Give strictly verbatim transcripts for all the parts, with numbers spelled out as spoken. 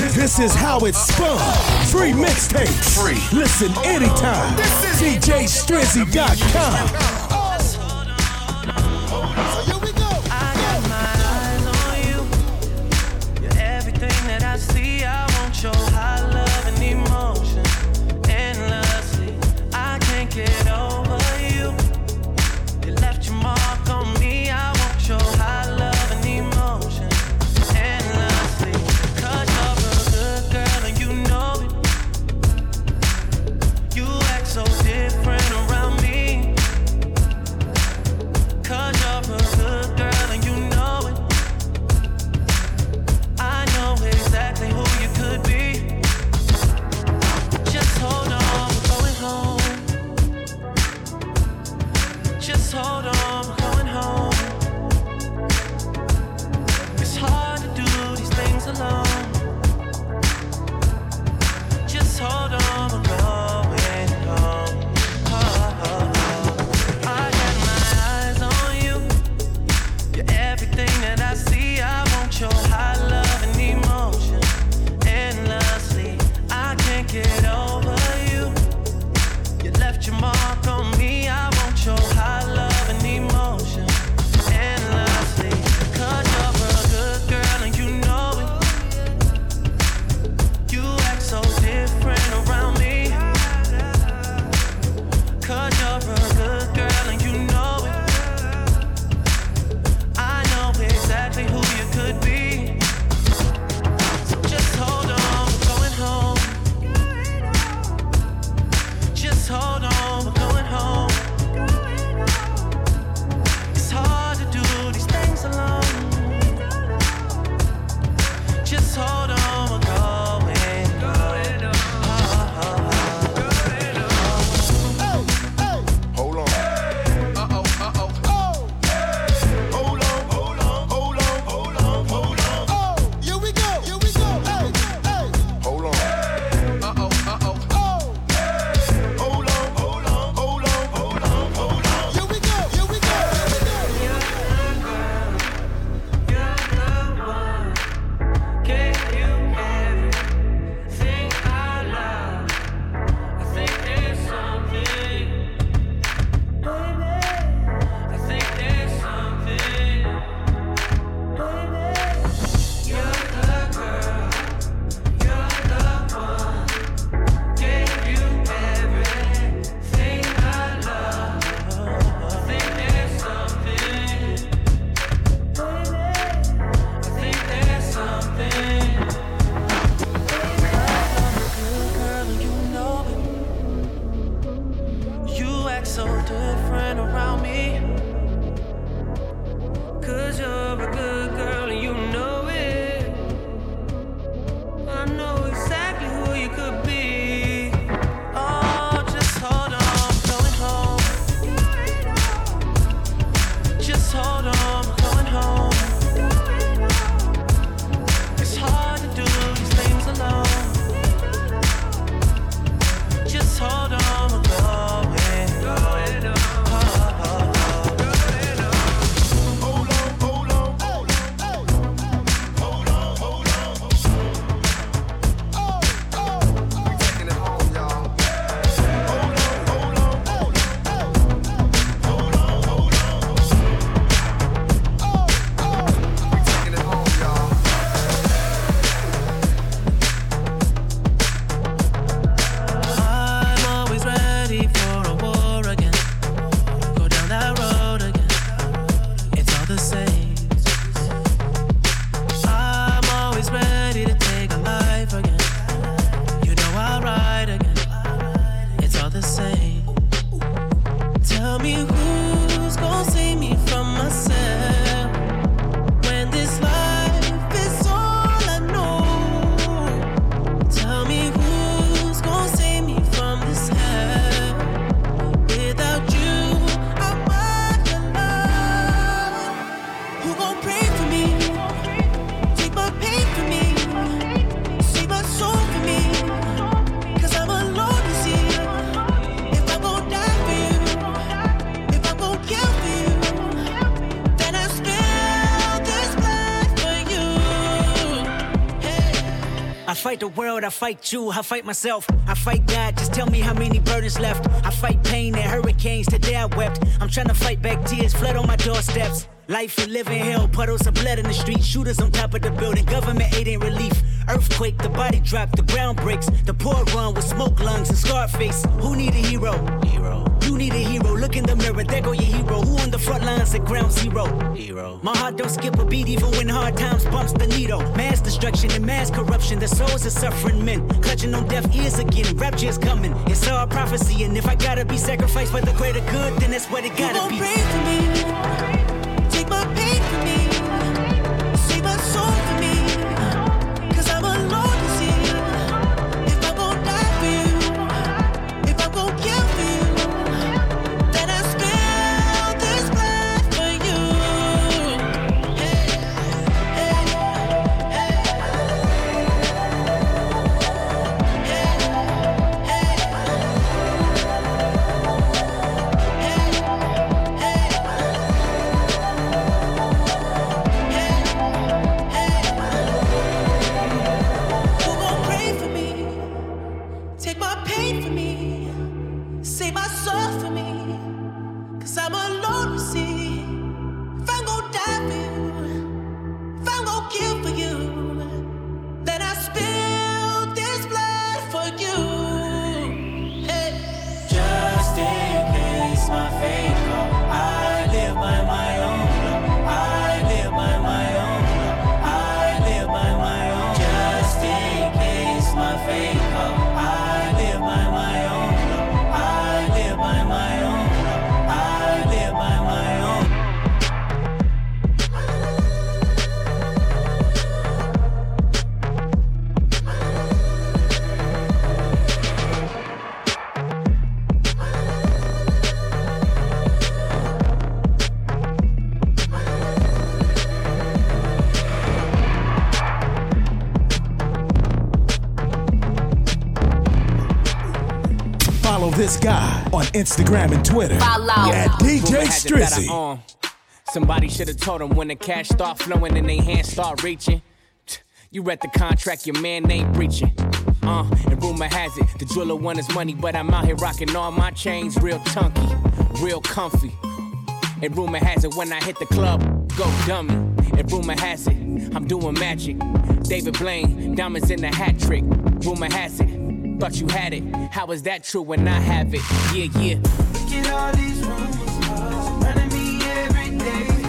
This is how it's spun. Free mixtapes. Free. Listen anytime. D J Strizzy dot com. Show high love and emotion endlessly. I can't get over you. You left your mark on me. I won't show high love and emotion endlessly. Cause you're a good girl and you know it. You act so different around me. Cause you're a good girl and you know it. I know exactly who you could be. Hold on, we're going home. Just hold on, we're going home. It's hard to do these things alone. Just hold on, we're going home. Oh, oh, oh. I got my eyes on you. You're everything that I see. I want your high love and emotion endlessly. I can't get over. Left your mark on me. I want your high love and emotion endlessly. Cause you're a good girl and you know it. You act so different around me. Cause you're a good girl and you know it. I know exactly who you could be. So just hold on, we're going home. Just hold on, we're going home. It's hard to do these things alone. Just hold on, we're going home. Hold on. Uh-oh, uh-oh. Oh. Hold on, hold on, hold on, hold on, hold on. Oh, here we go, here we go. Hey, hey. Hold on. Uh-oh, uh-oh. Can you I fight the world, I fight you, I fight myself, I fight God, just tell me how many burdens left. I fight pain and hurricanes, today I wept. I'm trying to fight back tears, flood on my doorsteps. Life and living hell, puddles of blood in the street, shooters on top of the building, government aid ain't relief. Earthquake, the body drop, the ground breaks, the poor run with smoke lungs and scarred face. Who need a hero? Hero. You need a hero, look in the mirror, there go your hero. Who on the front lines at ground zero? Hero. My heart don't skip a beat even when hard times bumps the needle. Mass destruction and mass corruption, the souls of suffering men, clutching on deaf ears again, rapture's coming. It's all prophecy, and if I gotta be sacrificed for the greater good, then that's what it gotta be. You gon' pray for me, take my pain for me, save my soul for me. I'm alone to see if I'm gon' die for you, if I'm gon' kill for you, then I spill this blood for you. Hey, hey, hey, hey, Follow this guy on Instagram and Twitter at D J Strizzy. Somebody should have told him when the cash start flowing and they hands start reaching. You read the contract, your man ain't breaching. Uh, and rumor has it, the jeweler won his money, but I'm out here rocking all my chains real chunky, real comfy. And rumor has it, when I hit the club, go dummy. And rumor has it, I'm doing magic. David Blaine, diamonds in the hat trick. Rumor has it, thought you had it. How is that true when I have it? Yeah, yeah. Look at all these rumors surrounding me every day.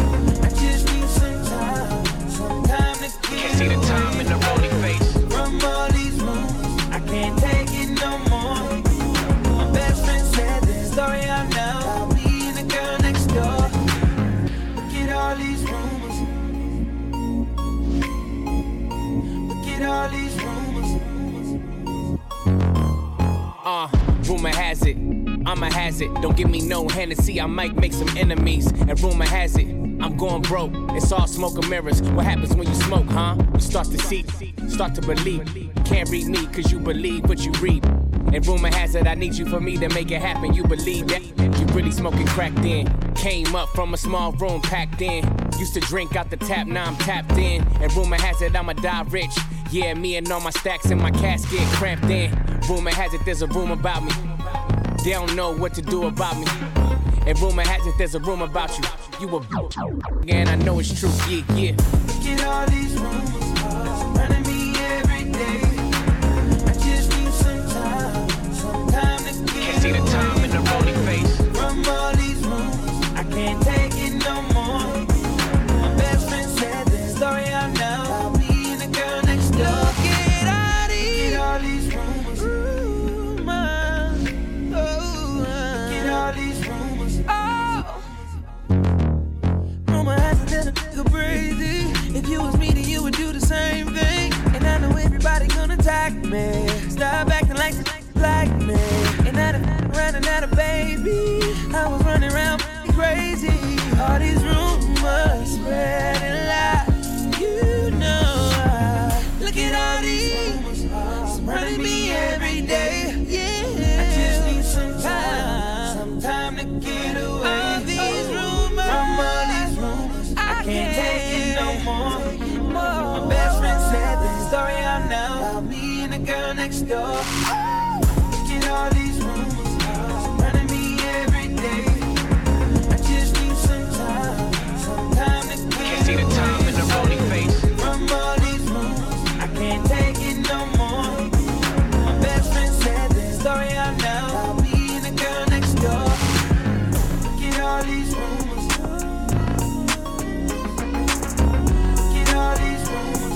I just need some time, some time to get Can't see the time in the rolling face. From all these rumors, I can't take it no more. My best friend said this story out now. I'll be in the girl next door. Look at all these rumors. Look at all these rumors. Uh, rumor has it, I'm a hazard. Don't give me no Hennessy, I might make some enemies. And rumor has it, I'm going broke. It's all smoke and mirrors. What happens when you smoke, huh? You start to see, start to believe. Can't read me, cause you believe what you read. And rumor has it, I need you for me to make it happen. You believe that? You really smoking crack then. Came up from a small room packed in. Used to drink out the tap, now I'm tapped in. And rumor has it, I'ma die rich. Yeah, me and all my stacks in my casket cramped in. Rumor has it, there's a room about me. They don't know what to do about me. And rumor has it, there's a room about you. You a and I know it's true, yeah, yeah. Look at all these rumors surrounding me every day. I just need some time, some time to get Can't see the time in the rolling face. From all these rumors, I can't take it no more. My best friend said this story out now. I'll be in the girl next door. Look at all these, look at all these rumors. Rumors. Oh, look at all these rumors. Oh. Rumor has it that a nigga crazy. If you was me, then you would do the same thing. And I know everybody gonna attack me. Stop acting like like me. And I done running out of baby. I was running around crazy. All these rumors spreading lies. You know I look at all these rumors surrounding me every day. Yeah, I just need some time, some time to get away. All these rumors, from all these rumors, I can't take it no more. My best friend said this story out now. next door. Look at all these rumors surrounding me every day. I just need some time, some time to get Can't see the time in the rolling face. from all these rumors. I can't take it no more. My best friend said this story out now. I'll be in the girl next door. Look at all these rumors. Look at all these rumors.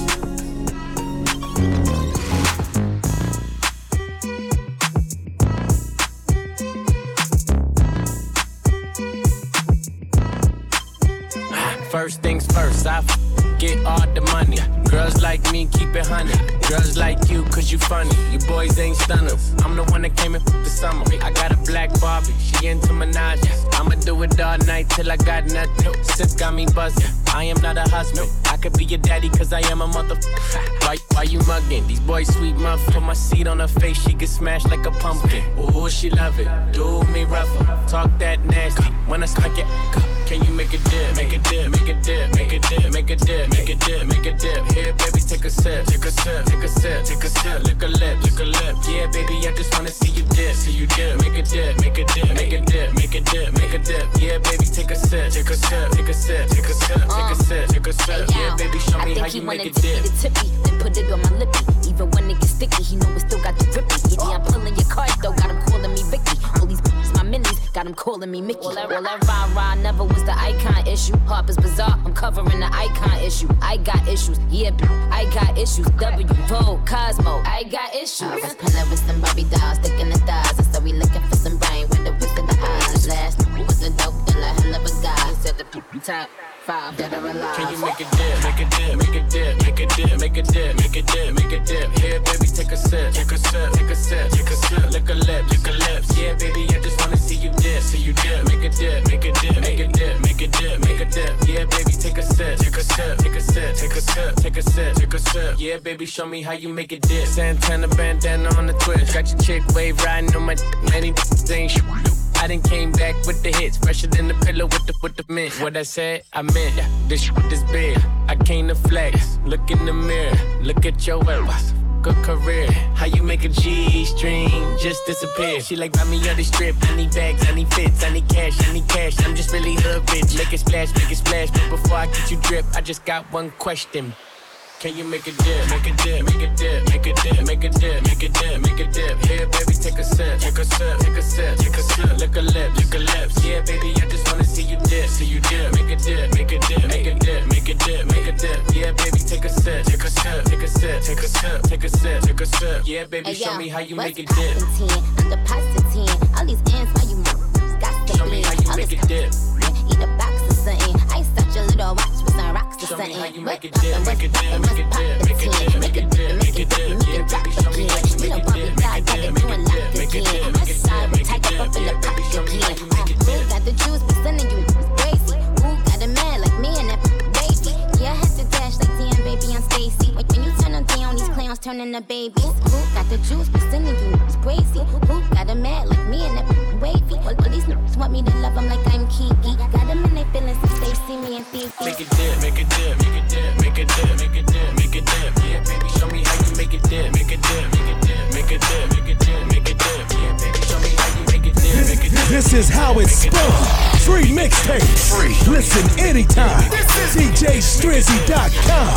First things first, I f- get all the money. Girls like me, keep it honey. Girls like you, cause you funny. You boys ain't stunners. I'm the one that came in for the summer. I got a black Barbie, she into Minaj. I'ma do it all night till I got nothing. Sis got me buzzing. I am not a husband. I could be your daddy, cause I am a motherfucker. Why, why you mugging? These boys sweet muff. Put my seed on her face, she get smashed like a pumpkin. Ooh, she love it. Do me rougher. Talk that nasty. When I smack it, can you make a dip? Make a dip, make a dip, make a dip, make a dip, make a dip, make a dip. Here, baby, take a sip, take a sip, take a sip, take a sip. Lick a lip, lick a lip. Yeah, baby, I just wanna see you dip, see you dip. Make a dip, make a dip, make a dip, make a dip, make a dip. Yeah, baby, take a sip, take a sip, take a sip, take a sip, take a sip, take a sip. Yeah, baby, show me how you make a dip. Tippy, then put it on my lippy. Even when it gets sticky, he know it still got the grippy. Yeah, yeah, I'm pulling your card though, got him calling me Vicky. All these bitches, my minis, got him calling me Mickey. Well, that, well, that rah-rah never was the icon issue. Harper's Bazaar, I'm covering the icon issue. I got issues, yeah, I got issues. W, Vogue, Cosmo, I got issues. I was pulling with some Barbie dolls, sticking the thighs. And so we looking for some brain with the whisk of the eyes. Last night was a dope dealer, hell of a guy. Said the top five that are alive. Can you make a dip, make a dip, make a dip, make a dip, make a dip, make a dip, make a dip. Here, baby, take a sip, take a sip, take a sip, take a sip. Lick a lip, lick a lips. Yeah, baby, I just wanna see you dip, see you dip. Make a dip, make a dip, make a dip, make a dip, make a dip. Yeah, baby, take a sip, take a sip, take a sip, take a sip, take a sip, take a sip. Yeah, baby, show me how you make a dip. Santana bandana on the twist, got your chick wave riding on my many things. Sh- I done came back with the hits, fresher than the pillow with the with the mint. What I said, I meant. This shit is big. I came to flex. Look in the mirror. Look at your ass. Good career. How you make a G-string just disappear? She like, buy me on the strip. I need bags, I need fits, I need cash, I need cash. I'm just really hood bitch. Make it splash, make it splash. But before I get you drip, I just got one question. Can you make a dip, make a dip, make a dip, make a dip, make a dip, make a dip, make a dip. Here, baby, take a sip, take a sip, take a sip, take a sip. Lick a lip, lick a lips. Yeah, baby, I just wanna see you dip, see you dip. Make a dip, make a dip, make a dip, make a dip, make a dip. Yeah, baby, take a sip, take a sip, take a sip, take a sip, take a sip, take a sip. Yeah, baby, Hey, show yo, me how you what's make a dip. poppin' ten? I'm the pasta ten. All these ends, why you got to Show me how you All make this a dip. Eat a box or something. I such a little watch with some rocks or Show me something. how you What make a dip, poppin', make a what's dip, poppin', make a what's dip, poppin', make a ten? dip, make a it- dip, make make a it- dip. make Yeah, it drop baby, show me how you again. make You a know what dip, we make got, a got dip, it make a doing dip, locked make a again. dip, make a West side, dip, we make a tight up dip. up in the Yeah, pocket baby, show me how again. you make a Who dip. got the juice, but sending you crazy? Who got a man like me and that baby? Yeah, I had to dash like damn baby, I'm Stacy. When when you turn them down, these clowns turn into babies. Who got the juice, but sending you crazy? Who got a man like me and that wavy? Well, all these niggas want me to love them like I'm Kiki. Got them in their feelings since they see me and think. Make a dip, make a dip, make a dip, make a dip, make a dip, make a dip. Yeah, baby, show me how you make a dip, make a dip, make a dip, make a dip, make a dip, make a dip. Yeah, baby, show me how you make a dip, make a dip. This is how it's spun. Free mixtapes. Free. Listen anytime. D J Strizzy dot com.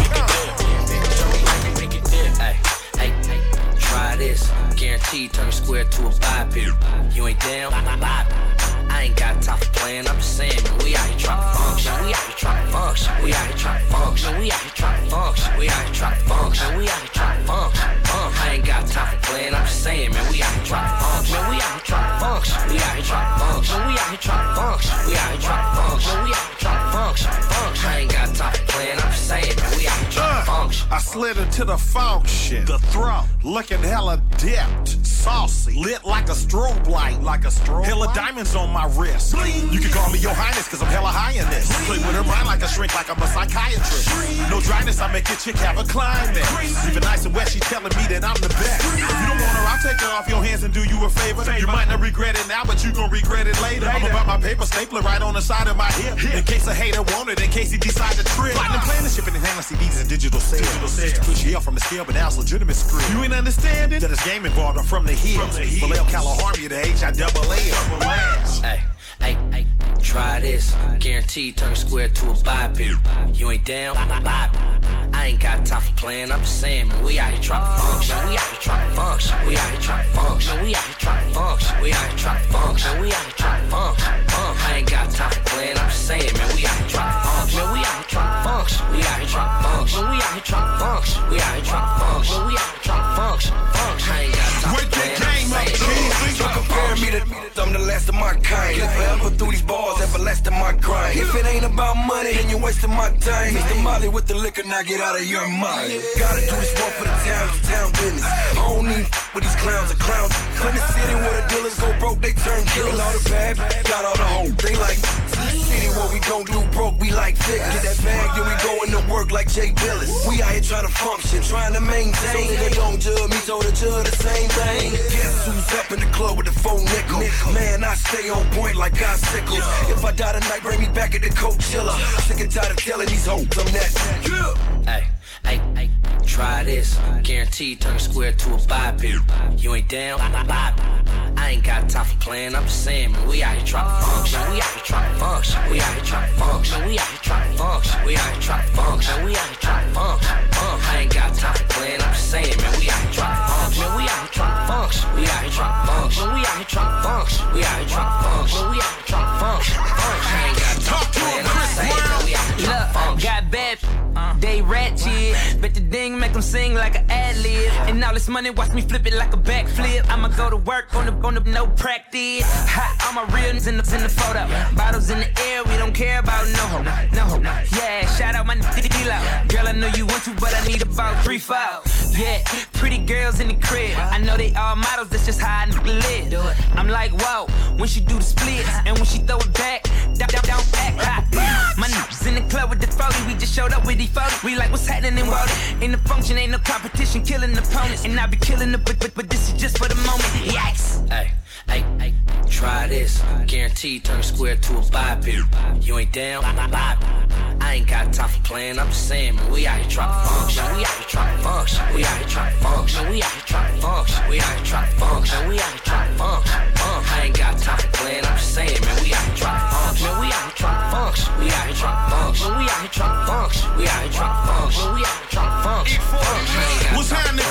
Hey, hey, hey, try this. Guaranteed turn a square to a biped. You ain't down? I ain't got time for playing. I'm just saying, man, we out here trying to function. We out here trying to function. We out here trying to function. We out here trying to function. We out here trying to function. We out here trying to function. I ain't got time for playing. I'm just saying, man, we out here trying to function. We out here trying to function. We out here trying to function. We out here trying to function. We out here trying to function. We out here trying to function. Function. I ain't got time for playing. I'm just saying, man, we out here trying to function. I slid into the function, the throat, looking hella dipped, saucy, lit like a strobe light, like a strobe hella diamonds on my wrist. You can call me your highness, cause I'm hella high in this. Play with her mind like a shrink, like I'm a psychiatrist. No dryness, I make your chick have a climax. Even nice and wet, she telling me that I'm the best. If you don't want her, I'll take it off your hands and do you a favor. You might not regret it now, but you gon' regret it later. I'm about my paper stapler right on the side of my hip. In case a hater want it, in case he decide to trip. Platinum planning, shipping and handling C Ds and digital sales. Digital sales. Used to push you up from the scale, but now it's legitimate script. You ain't understanding that it's game involved. I'm from the hills. Vallejo, California, the H I double A. Hey, hey, hey, try this. Guaranteed turn square to a biped. You ain't down? I ain't got time for playing. I'm just saying, man, we out here trying to function. We out here trying to function. We out here trying to function. We out here trying to function. We out here trying to function. We out here trying to function. I ain't got time for playing. I'm just saying, man, we out here trying to function. We out here trying to function. We out here trying to function. We out here trying to function. We out here trying to function. We out here trying to function. I ain't got time for playing. Don't compare me to I'm the last of my kind. Live forever through these bars, everlasting my grind. If it ain't about money, then you're wasting my time. Mister Molly with the liquor, now get out of your mind. Gotta do this one for the town, it's town business. I don't need with these clowns or clowns. From the city where the dealers go broke, they turn killers. All the bad, got all the hoes, they like city where we don't do broke, we like figures. Get that bag, then we go into work like Jay Billis. We out here trying to function, trying to maintain. So nigga don't judge me, told the judge the same thing. Guess who's up in the club with the phone nickel? Man, I stay on point like I sickles. If I die tonight, bring me back at the Coachella. Sick and tired of telling these hoes I'm that. Hey, hey, hey, try this. Guaranteed turn square to a biped. You ain't down? I ain't got time for playing. I'm just saying, man, we out here trying to function. We out here trying to function. We out here trying to function. We out here trying to function. We out here trying to function. We out here trying to function. I ain't got time for playing. I'm just saying, man, we out here trying to function. We out here trying to function. We out here trying to function. We out here trying to function. We out here trying to function. We out here trying to function. I ain't got time for playing. I'm just saying, man, we out here trying to function. Got bad, they ratchet. Bet the ding make them sing like an ad-lib. And all this money, watch me flip it like a backflip. I'ma go to work on the, on the no practice. Hot, all my realness in the, in the photo. Bottles in the air, we don't care about no ho, no ho. Yeah, shout out my D-Lo. Girl, I know you want to, but I need about three, four. Yeah, pretty girls in the crib. I know they all models, that's just how I live. I'm like, whoa, when she do the splits and when she throw it back, don't, don't, don't act hot. My niggas in the club with the forty, we just showed up with the forty. We like, what's happening in Wally? In the function, ain't no competition, killing opponents. And I be killing the but, but, but this is just for the moment. Yikes. Hey, hey, hey, try this. Guaranteed turn square to a biped. You ain't down? I ain't got time for playing. I'm just saying, man, we out here trying to function. We out here trying to function. We out here trying to function. We out here trying to function. We out here trying to function. We out here trying to function. I ain't got time for playing. I'm just saying, man, we out here trying to function. We out here trying to function. We out here trying to function. We out here trying to function. We out here trying to function. We out here trying to function. What's happening,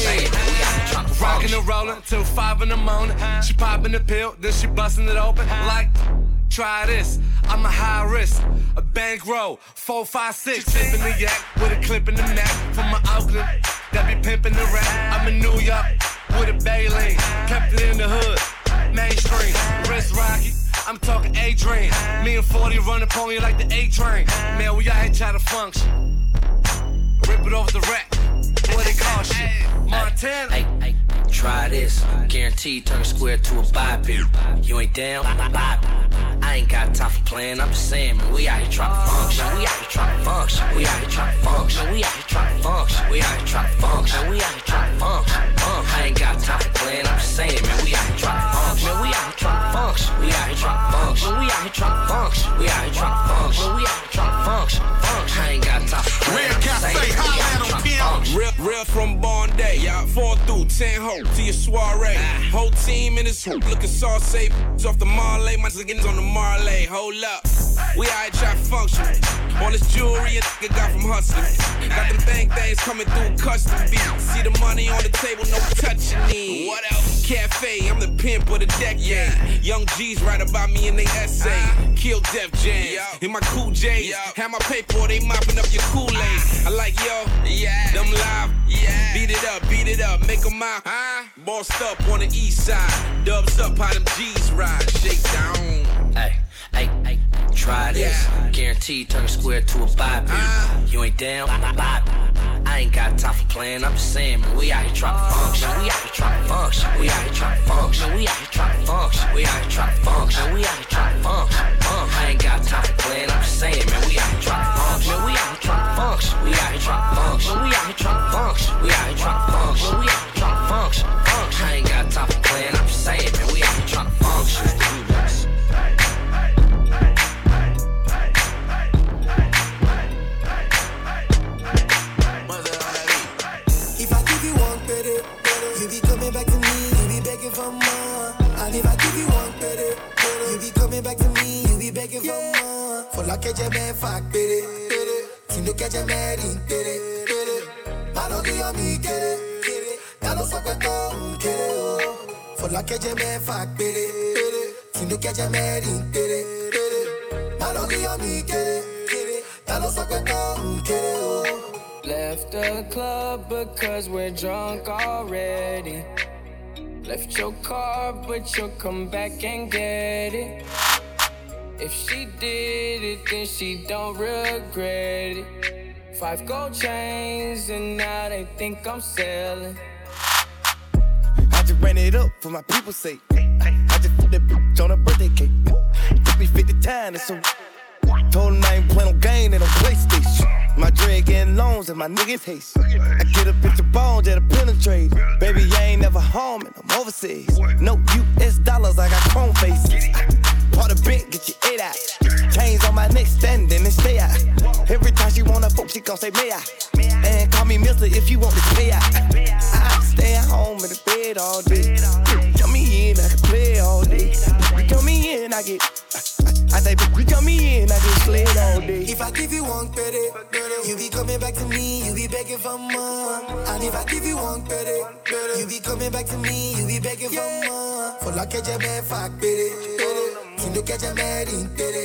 friends? Rockin' and rollin' till five in the morning. She poppin' the pill, then she bustin' it open. Like, try this, I'm a high risk. A bankroll, four, five, six. Tippin' the yak with a clip in the neck. From my Oakland, that be pimpin' the rap. I'm in New York with a Bailey. Kept it in the hood, mainstream. Wrist rocky, I'm talking A-Train. Me and forty run up on you like the A-Train. Man, we out here try to function. Rip it off the rack, what it cost you? Montana. Hey, hey, try this. Guaranteed turn square to a biped. You ain't down? I ain't got time for playing. I'm just saying, man, we out here trying to function. We out here trying to function. We out here trying to function. We out here trying to function. We out here trying to function. We out here trying to function. I ain't got time for playing. I'm just saying, man, we out here trying to function. We out here trying to function. We out here trying to function. We out here trying to function. We out here trying to function. We out here trying to function. I ain't got time for playing. Real Cafe, holla at him, Real, real from Born Day, y'all. Four through ten ho to your soiree. Whole team in this hoop looking saucy. Off the Marley, my niggas on the Marley. Hold up, we out here try to function. All this jewelry a nigga got from hustling. Got them bang things coming through custom beat. See the money on the table, no touching it. What else? Cafe, I'm the pimp of the decade. Yeah. Young G's write about me in they essay. Uh, Kill Def Jam in my cool J's. Have my paper, they mopping up your Kool-Aid. Uh, I like yo, yeah. Them live, yeah. Beat it up, beat it up, make them out. Uh, Bossed up on the east side. Dubs up how them G's ride. Shake down. Hey, hey, hey, try this. Yeah. Guaranteed turn square to a biped. Uh, you ain't down? I ain't got time for playing. I'm just saying, man, we out here trying to function. We out here trying to function. We out here trying to function. We out here trying to function. We out here trying to function. We out here trying to function. I ain't got time for playing. I'm just saying, man, we out here trying to function. We out here trying to function. We out here trying to function. We out here trying to function. We out here trying to function. We out here trying to function. I ain't que jẹ mẹ́fà péré. Tìǹdó kẹjẹ mẹ́rin péré. Malo que yo mi quiere. Ya lo sọ pé tó ń kéré o. Fọlá kẹjẹ mẹ́fà péré. Tìǹdó kẹjẹ mẹ́rin péré. Malo que yo mi quiere. Ya lo sọ pé tó ń kéré o. Left the club because we're drunk already. Left your car, but you'll come back and get it. If she did it, then she don't regret it. Five gold chains, and now they think I'm selling. I just ran it up for my people's sake. I just put that bitch on a birthday cake. Took me fifty times, so told him I ain't playing no game, they don't PlayStation. My dread getting loans and my niggas haste. I get a bitch of bones that'll penetrate. Baby, I ain't never home and I'm overseas. No U S dollars, I got chrome faces. Part of bent, get your eight out. Chains on my neck, standing and stay out. Every time she wanna fuck, she gon' say, may I? And call me mister if you want to stay out. I stay at home in the bed all day. Come me in, I can play all day. Come me in, I get. I say, you come me in, I get slid all day. If I give you one credit, you be coming back to me, you be begging for more. And if I give you one credit, you be coming back to me, you be begging for more. For la que je me fa pere, Tìǹdó que je me rin pere.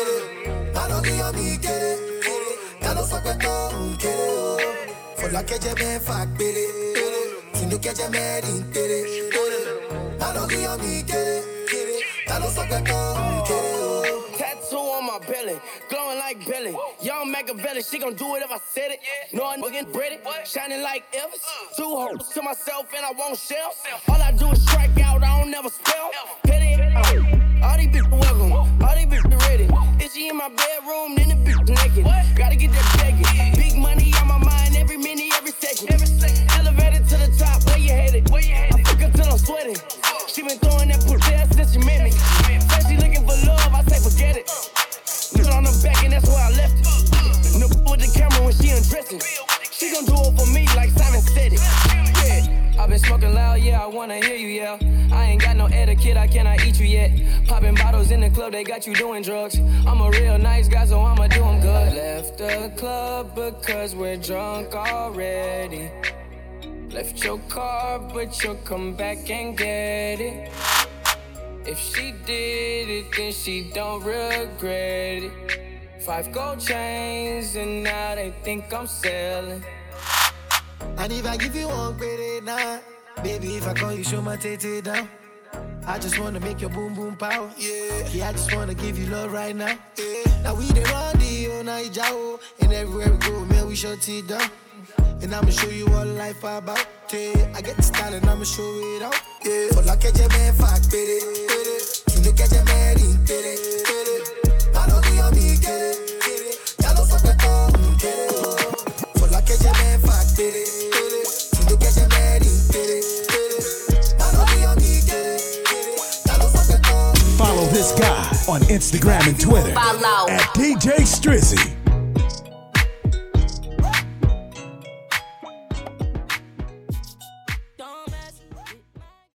Malo que yo mi quiere, ya lo sọ pé tó ń kéré o. For la que je me fa pere, Tìǹdó que je me rin pere. Malo que yo mi quiere, ya lo sọ pé tó ń kéré o. Tattoo on my belly, glowing like Billy. Young Machiavelli, she gon' do it if I said it. No, I'm looking pretty, shining like Elvis. Two hoes to myself and I won't shell. All I do is strike out, I don't never spell. Pity, all these bitches welcome, all these bitches ready. Is she in my bedroom, then the bitch naked. Gotta get that bacon. Big money on my mind every minute, every second. Elevated to the top, where you headed? I fuck her till I'm sweating. She been throwing that pussy since she met me. Said she looking for love, I say forget it. Put on her back and that's where I left it. No with the camera when she undressing. She gon' do it for me like Simon said it. Yeah, I've been smoking loud, yeah, I wanna hear you yell. I ain't got no etiquette, I cannot eat you yet. Popping bottles in the club, they got you doing drugs. I'm a real nice guy, so I'ma do them good. Left the club because we're drunk already. Left your car, but you'll come back and get it. If she did it, then she don't regret it. Five gold chains, and now they think I'm selling. And if I give you one credit now, baby, if I call you, show my tete down. I just wanna make your boom boom power. Yeah, yeah, I just wanna give you love right now. Yeah, now we the run the whole night, Jao. And everywhere we go, man, we shut it down. And I'ma show you what life about. Yeah, I get the style and I'ma show it out. Yeah, for la que je me fa pere, Tìǹdó que je me rin pere. Malo que yo mi quiere, ya lo sọ pé tó ń kéré o. For la que je me fa pere, Tìǹdó que je me rin pere. Malo que yo mi quiere, ya lo sọ pé tó ń kéré o. Follow this guy on Instagram and Twitter Follow at D J Strizzy.